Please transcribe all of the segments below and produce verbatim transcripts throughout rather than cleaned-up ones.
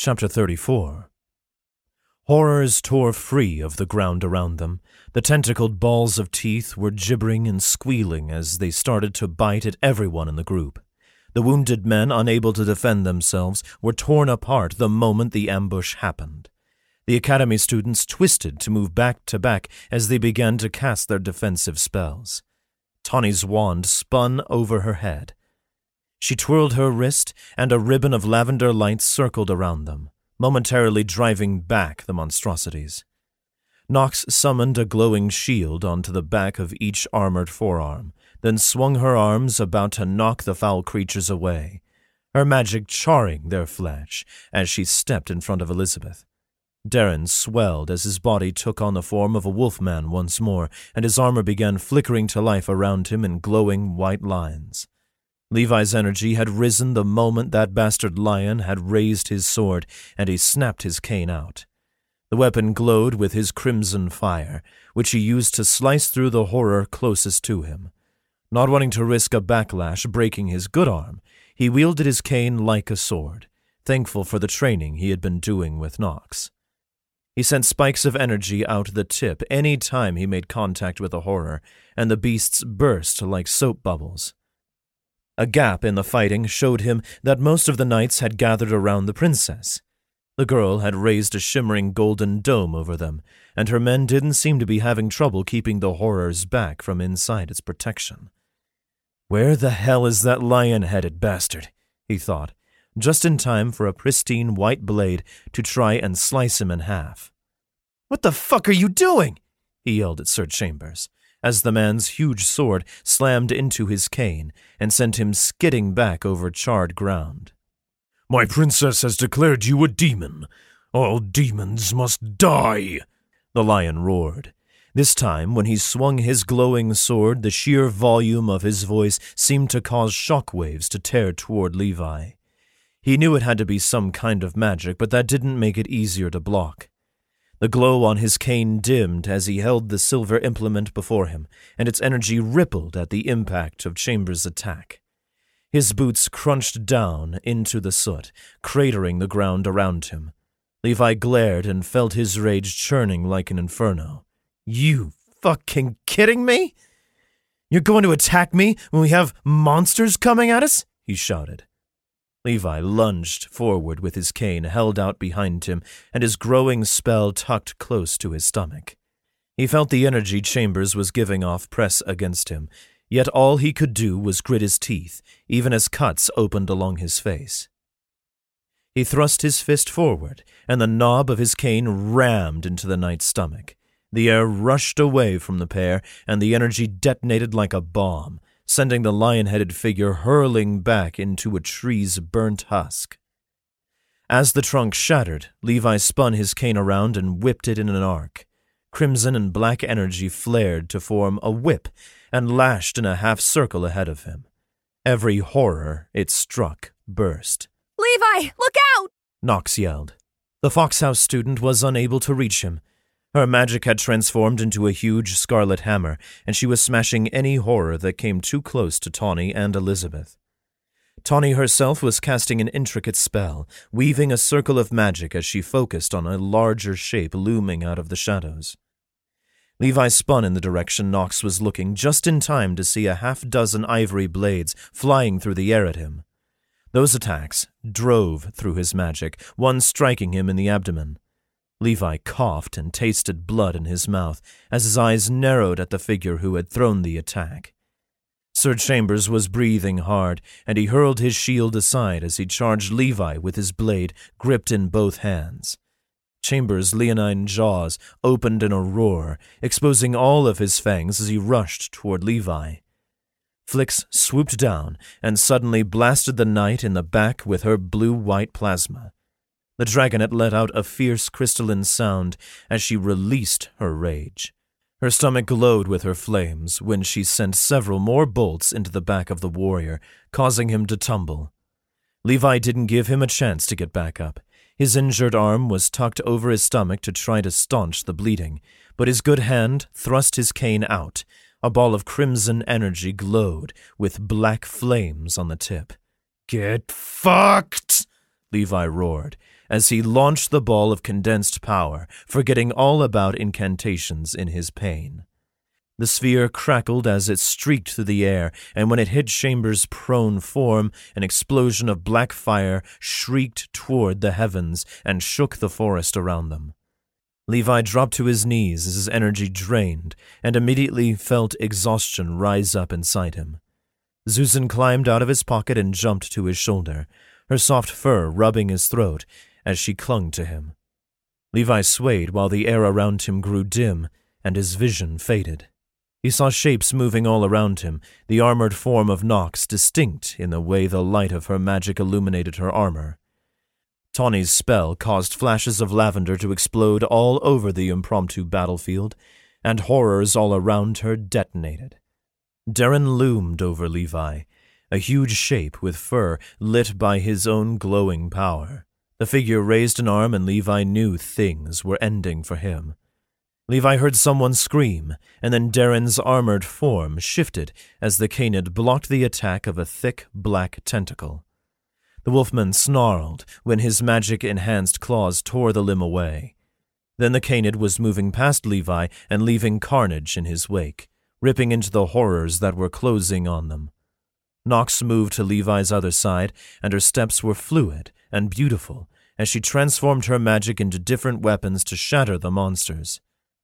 Chapter thirty-four. Horrors tore free of the ground around them. The tentacled balls of teeth were gibbering and squealing as they started to bite at everyone in the group. The wounded men, unable to defend themselves, were torn apart the moment the ambush happened. The academy students twisted to move back to back as they began to cast their defensive spells. Tawny's wand spun over her head. She twirled her wrist, and a ribbon of lavender light circled around them, momentarily driving back the monstrosities. Nox summoned a glowing shield onto the back of each armored forearm, then swung her arms about to knock the foul creatures away, her magic charring their flesh as she stepped in front of Elizabeth. Darren swelled as his body took on the form of a wolfman once more, and his armor began flickering to life around him in glowing white lines. Levi's energy had risen the moment that bastard lion had raised his sword, and he snapped his cane out. The weapon glowed with his crimson fire, which he used to slice through the horror closest to him. Not wanting to risk a backlash breaking his good arm, he wielded his cane like a sword, thankful for the training he had been doing with Nox. He sent spikes of energy out the tip any time he made contact with a horror, and the beasts burst like soap bubbles. A gap in the fighting showed him that most of the knights had gathered around the princess. The girl had raised a shimmering golden dome over them, and her men didn't seem to be having trouble keeping the horrors back from inside its protection. "Where the hell is that lion-headed bastard?" he thought, just in time for a pristine white blade to try and slice him in half. "What the fuck are you doing?" he yelled at Sir Chambers, as the man's huge sword slammed into his cane and sent him skidding back over charred ground. "My princess has declared you a demon. All demons must die," the lion roared. This time, when he swung his glowing sword, the sheer volume of his voice seemed to cause shockwaves to tear toward Levi. He knew it had to be some kind of magic, but that didn't make it easier to block. The glow on his cane dimmed as he held the silver implement before him, and its energy rippled at the impact of Chambers' attack. His boots crunched down into the soot, cratering the ground around him. Levi glared and felt his rage churning like an inferno. "You fucking kidding me? You're going to attack me when we have monsters coming at us?" he shouted. Levi lunged forward with his cane held out behind him and his growing spell tucked close to his stomach. He felt the energy Chambers was giving off press against him, yet all he could do was grit his teeth, even as cuts opened along his face. He thrust his fist forward, and the knob of his cane rammed into the knight's stomach. The air rushed away from the pair, and the energy detonated like a bomb, sending the lion-headed figure hurling back into a tree's burnt husk. As the trunk shattered, Levi spun his cane around and whipped it in an arc. Crimson and black energy flared to form a whip and lashed in a half-circle ahead of him. Every horror it struck burst. "Levi, look out!" Nox yelled. The Foxhouse student was unable to reach him. Her magic had transformed into a huge scarlet hammer, and she was smashing any horror that came too close to Tawny and Elizabeth. Tawny herself was casting an intricate spell, weaving a circle of magic as she focused on a larger shape looming out of the shadows. Levi spun in the direction Nox was looking just in time to see a half-dozen ivory blades flying through the air at him. Those attacks drove through his magic, one striking him in the abdomen. Levi coughed and tasted blood in his mouth as his eyes narrowed at the figure who had thrown the attack. Sir Chambers was breathing hard, and he hurled his shield aside as he charged Levi with his blade gripped in both hands. Chambers' leonine jaws opened in a roar, exposing all of his fangs as he rushed toward Levi. Flix swooped down and suddenly blasted the knight in the back with her blue-white plasma. The dragonet let out a fierce crystalline sound as she released her rage. Her stomach glowed with her flames when she sent several more bolts into the back of the warrior, causing him to tumble. Levi didn't give him a chance to get back up. His injured arm was tucked over his stomach to try to staunch the bleeding, but his good hand thrust his cane out. A ball of crimson energy glowed with black flames on the tip. "Get fucked!" Levi roared, as he launched the ball of condensed power, forgetting all about incantations in his pain. The sphere crackled as it streaked through the air, and when it hit Chambers' prone form, an explosion of black fire shrieked toward the heavens and shook the forest around them. Levi dropped to his knees as his energy drained, and immediately felt exhaustion rise up inside him. Susan climbed out of his pocket and jumped to his shoulder, her soft fur rubbing his throat as she clung to him. Levi swayed while the air around him grew dim and his vision faded. He saw shapes moving all around him, the armored form of Nox distinct in the way the light of her magic illuminated her armor. Tawny's spell caused flashes of lavender to explode all over the impromptu battlefield, and horrors all around her detonated. Darren loomed over Levi, a huge shape with fur lit by his own glowing power. The figure raised an arm, and Levi knew things were ending for him. Levi heard someone scream, and then Darren's armored form shifted as the canid blocked the attack of a thick black tentacle. The wolfman snarled when his magic-enhanced claws tore the limb away. Then the canid was moving past Levi and leaving carnage in his wake, ripping into the horrors that were closing on them. Nox moved to Levi's other side, and her steps were fluid and beautiful as she transformed her magic into different weapons to shatter the monsters.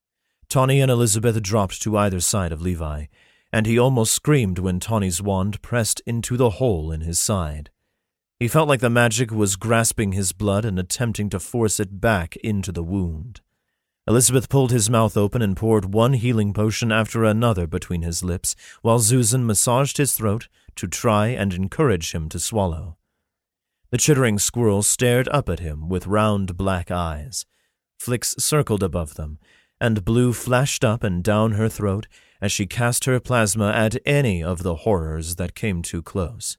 Tawny and Elizabeth dropped to either side of Levi, and he almost screamed when Tawny's wand pressed into the hole in his side. He felt like the magic was grasping his blood and attempting to force it back into the wound. Elizabeth pulled his mouth open and poured one healing potion after another between his lips, while Susan massaged his throat to try and encourage him to swallow. The chittering squirrel stared up at him with round black eyes. Flicks circled above them, and blue flashed up and down her throat as she cast her plasma at any of the horrors that came too close.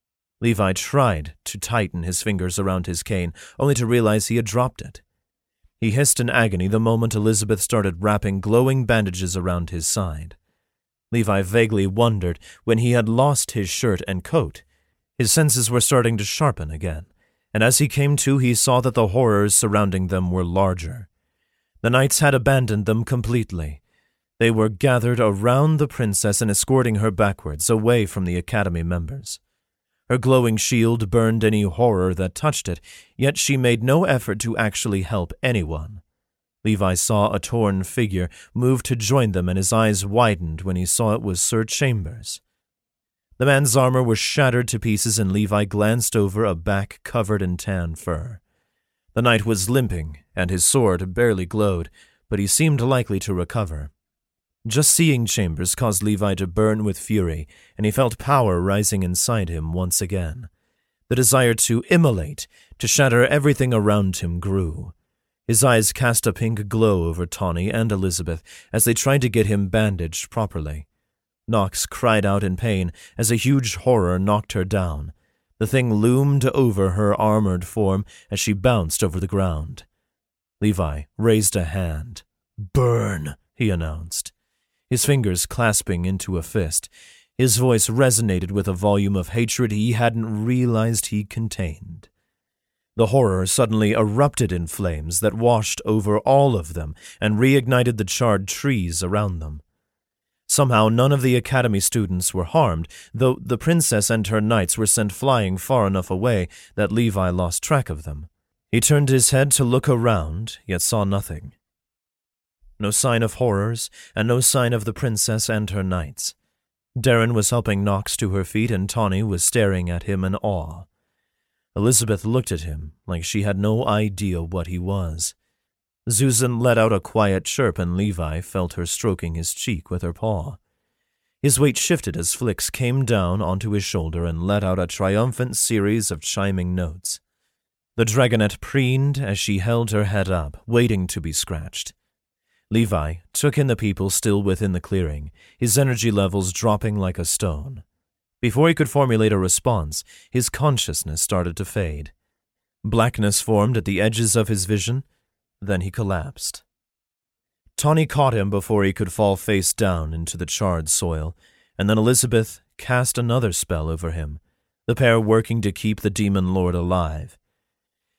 Levi tried to tighten his fingers around his cane, only to realize he had dropped it. He hissed in agony the moment Elizabeth started wrapping glowing bandages around his side. Levi vaguely wondered when he had lost his shirt and coat. His senses were starting to sharpen again, and as he came to, he saw that the horrors surrounding them were larger. The knights had abandoned them completely. They were gathered around the princess and escorting her backwards, away from the academy members. Her glowing shield burned any horror that touched it, yet she made no effort to actually help anyone. Levi saw a torn figure move to join them, and his eyes widened when he saw it was Sir Chambers. The man's armor was shattered to pieces, and Levi glanced over a back covered in tan fur. The knight was limping, and his sword barely glowed, but he seemed likely to recover. Just seeing Chambers caused Levi to burn with fury, and he felt power rising inside him once again. The desire to immolate, to shatter everything around him grew. His eyes cast a pink glow over Tawny and Elizabeth as they tried to get him bandaged properly. Nox cried out in pain as a huge horror knocked her down. The thing loomed over her armored form as she bounced over the ground. Levi raised a hand. "Burn," he announced, his fingers clasping into a fist. His voice resonated with a volume of hatred he hadn't realized he contained. The horror suddenly erupted in flames that washed over all of them and reignited the charred trees around them. Somehow none of the academy students were harmed, though the princess and her knights were sent flying far enough away that Levi lost track of them. He turned his head to look around, yet saw nothing. No sign of horrors, and no sign of the princess and her knights. Darren was helping Nox to her feet, and Tawny was staring at him in awe. Elizabeth looked at him like she had no idea what he was. Susan let out a quiet chirp, and Levi felt her stroking his cheek with her paw. His weight shifted as Flicks came down onto his shoulder and let out a triumphant series of chiming notes. The dragonette preened as she held her head up, waiting to be scratched. Levi took in the people still within the clearing, his energy levels dropping like a stone. Before he could formulate a response, his consciousness started to fade. Blackness formed at the edges of his vision, then he collapsed. Tawny caught him before he could fall face down into the charred soil, and then Elizabeth cast another spell over him, the pair working to keep the demon lord alive.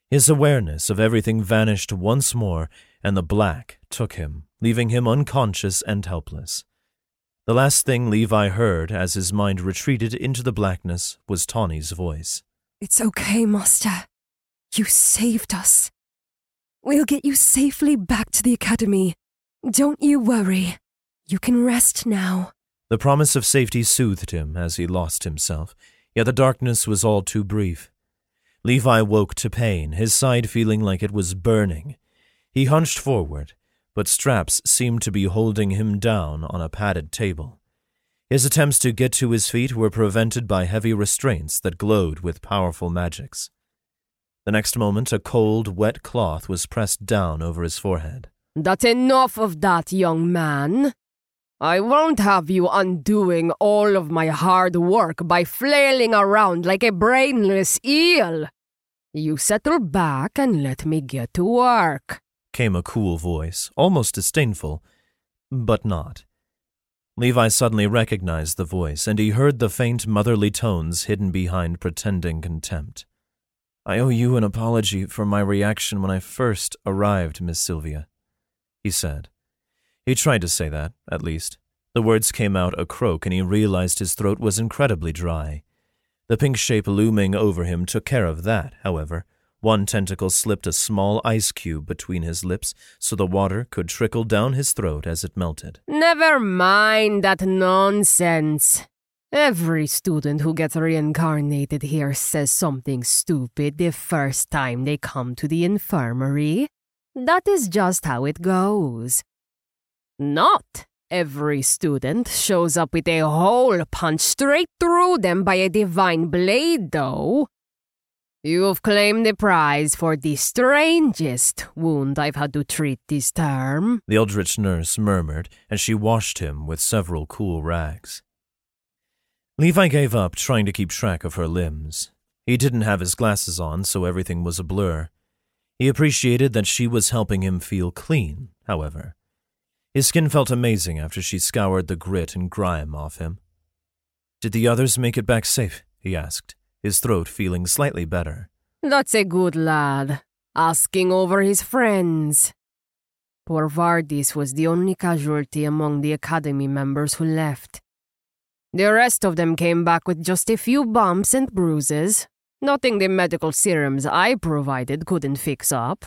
His awareness of everything vanished once more, and the black took him, leaving him unconscious and helpless. The last thing Levi heard as his mind retreated into the blackness was Tawny's voice. It's okay, Master. You saved us. We'll get you safely back to the academy. Don't you worry. You can rest now. The promise of safety soothed him as he lost himself, yet the darkness was all too brief. Levi woke to pain, his side feeling like it was burning. He hunched forward, but straps seemed to be holding him down on a padded table. His attempts to get to his feet were prevented by heavy restraints that glowed with powerful magics. The next moment, a cold, wet cloth was pressed down over his forehead. That's enough of that, young man. I won't have you undoing all of my hard work by flailing around like a brainless eel. You settle back and let me get to work, came a cool voice, almost disdainful, but not. Levi suddenly recognized the voice, and he heard the faint motherly tones hidden behind pretending contempt. I owe you an apology for my reaction when I first arrived, Miss Sylvia, he said. He tried to say that, at least. The words came out a croak, and he realized his throat was incredibly dry. The pink shape looming over him took care of that, however. One tentacle slipped a small ice cube between his lips so the water could trickle down his throat as it melted. Never mind that nonsense. Every student who gets reincarnated here says something stupid the first time they come to the infirmary. That is just how it goes. Not every student shows up with a hole punched straight through them by a divine blade, though. You've claimed the prize for the strangest wound I've had to treat this term, the eldritch nurse murmured as she washed him with several cool rags. Levi gave up trying to keep track of her limbs. He didn't have his glasses on, so everything was a blur. He appreciated that she was helping him feel clean, however. His skin felt amazing after she scoured the grit and grime off him. Did the others make it back safe? He asked, his throat feeling slightly better. That's a good lad, asking over his friends. Poor Vardis was the only casualty among the academy members who left. The rest of them came back with just a few bumps and bruises, nothing the medical serums I provided couldn't fix up.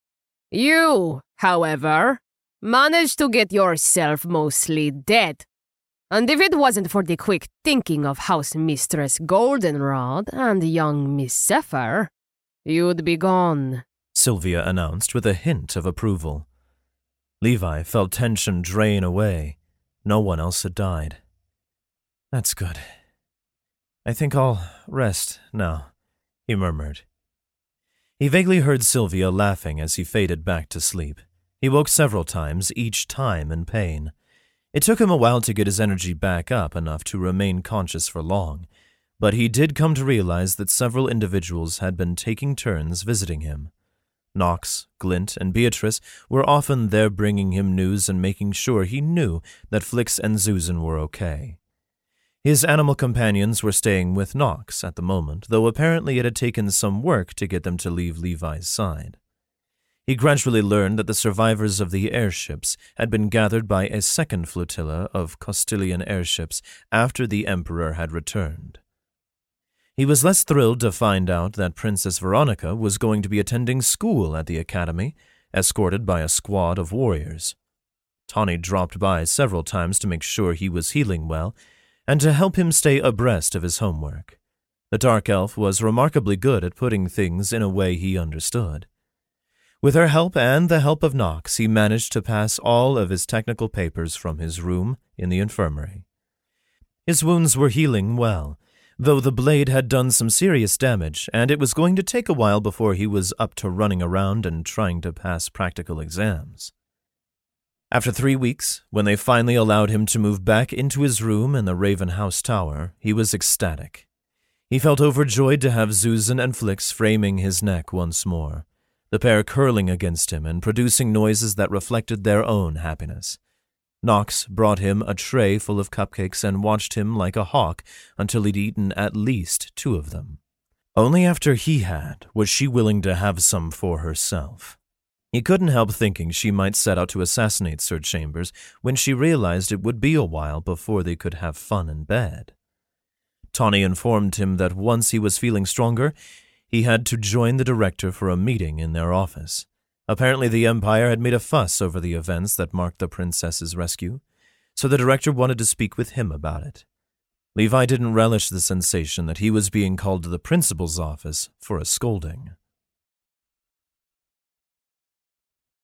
You, however, managed to get yourself mostly dead. And if it wasn't for the quick thinking of House Mistress Goldenrod and young Miss Zephyr, you'd be gone, Sylvia announced with a hint of approval. Levi felt tension drain away. No one else had died. That's good. I think I'll rest now, he murmured. He vaguely heard Sylvia laughing as he faded back to sleep. He woke several times, each time in pain. It took him a while to get his energy back up enough to remain conscious for long, but he did come to realize that several individuals had been taking turns visiting him. Nox, Glint, and Beatrice were often there bringing him news and making sure he knew that Flix and Zuzan were okay. His animal companions were staying with Nox at the moment, though apparently it had taken some work to get them to leave Levi's side. He gradually learned that the survivors of the airships had been gathered by a second flotilla of Costilian airships after the Emperor had returned. He was less thrilled to find out that Princess Veronica was going to be attending school at the academy, escorted by a squad of warriors. Tawny dropped by several times to make sure he was healing well, and to help him stay abreast of his homework. The Dark Elf was remarkably good at putting things in a way he understood. With her help and the help of Nox, he managed to pass all of his technical papers from his room in the infirmary. His wounds were healing well, though the blade had done some serious damage, and it was going to take a while before he was up to running around and trying to pass practical exams. After three weeks, when they finally allowed him to move back into his room in the Raven House Tower, he was ecstatic. He felt overjoyed to have Zuzan and Flix framing his neck once more, the pair curling against him and producing noises that reflected their own happiness. Nox brought him a tray full of cupcakes and watched him like a hawk until he'd eaten at least two of them. Only after he had was she willing to have some for herself. He couldn't help thinking she might set out to assassinate Sir Chambers when she realized it would be a while before they could have fun in bed. Tawny informed him that once he was feeling stronger, he had to join the director for a meeting in their office. Apparently the Empire had made a fuss over the events that marked the princess's rescue, so the director wanted to speak with him about it. Levi didn't relish the sensation that he was being called to the principal's office for a scolding.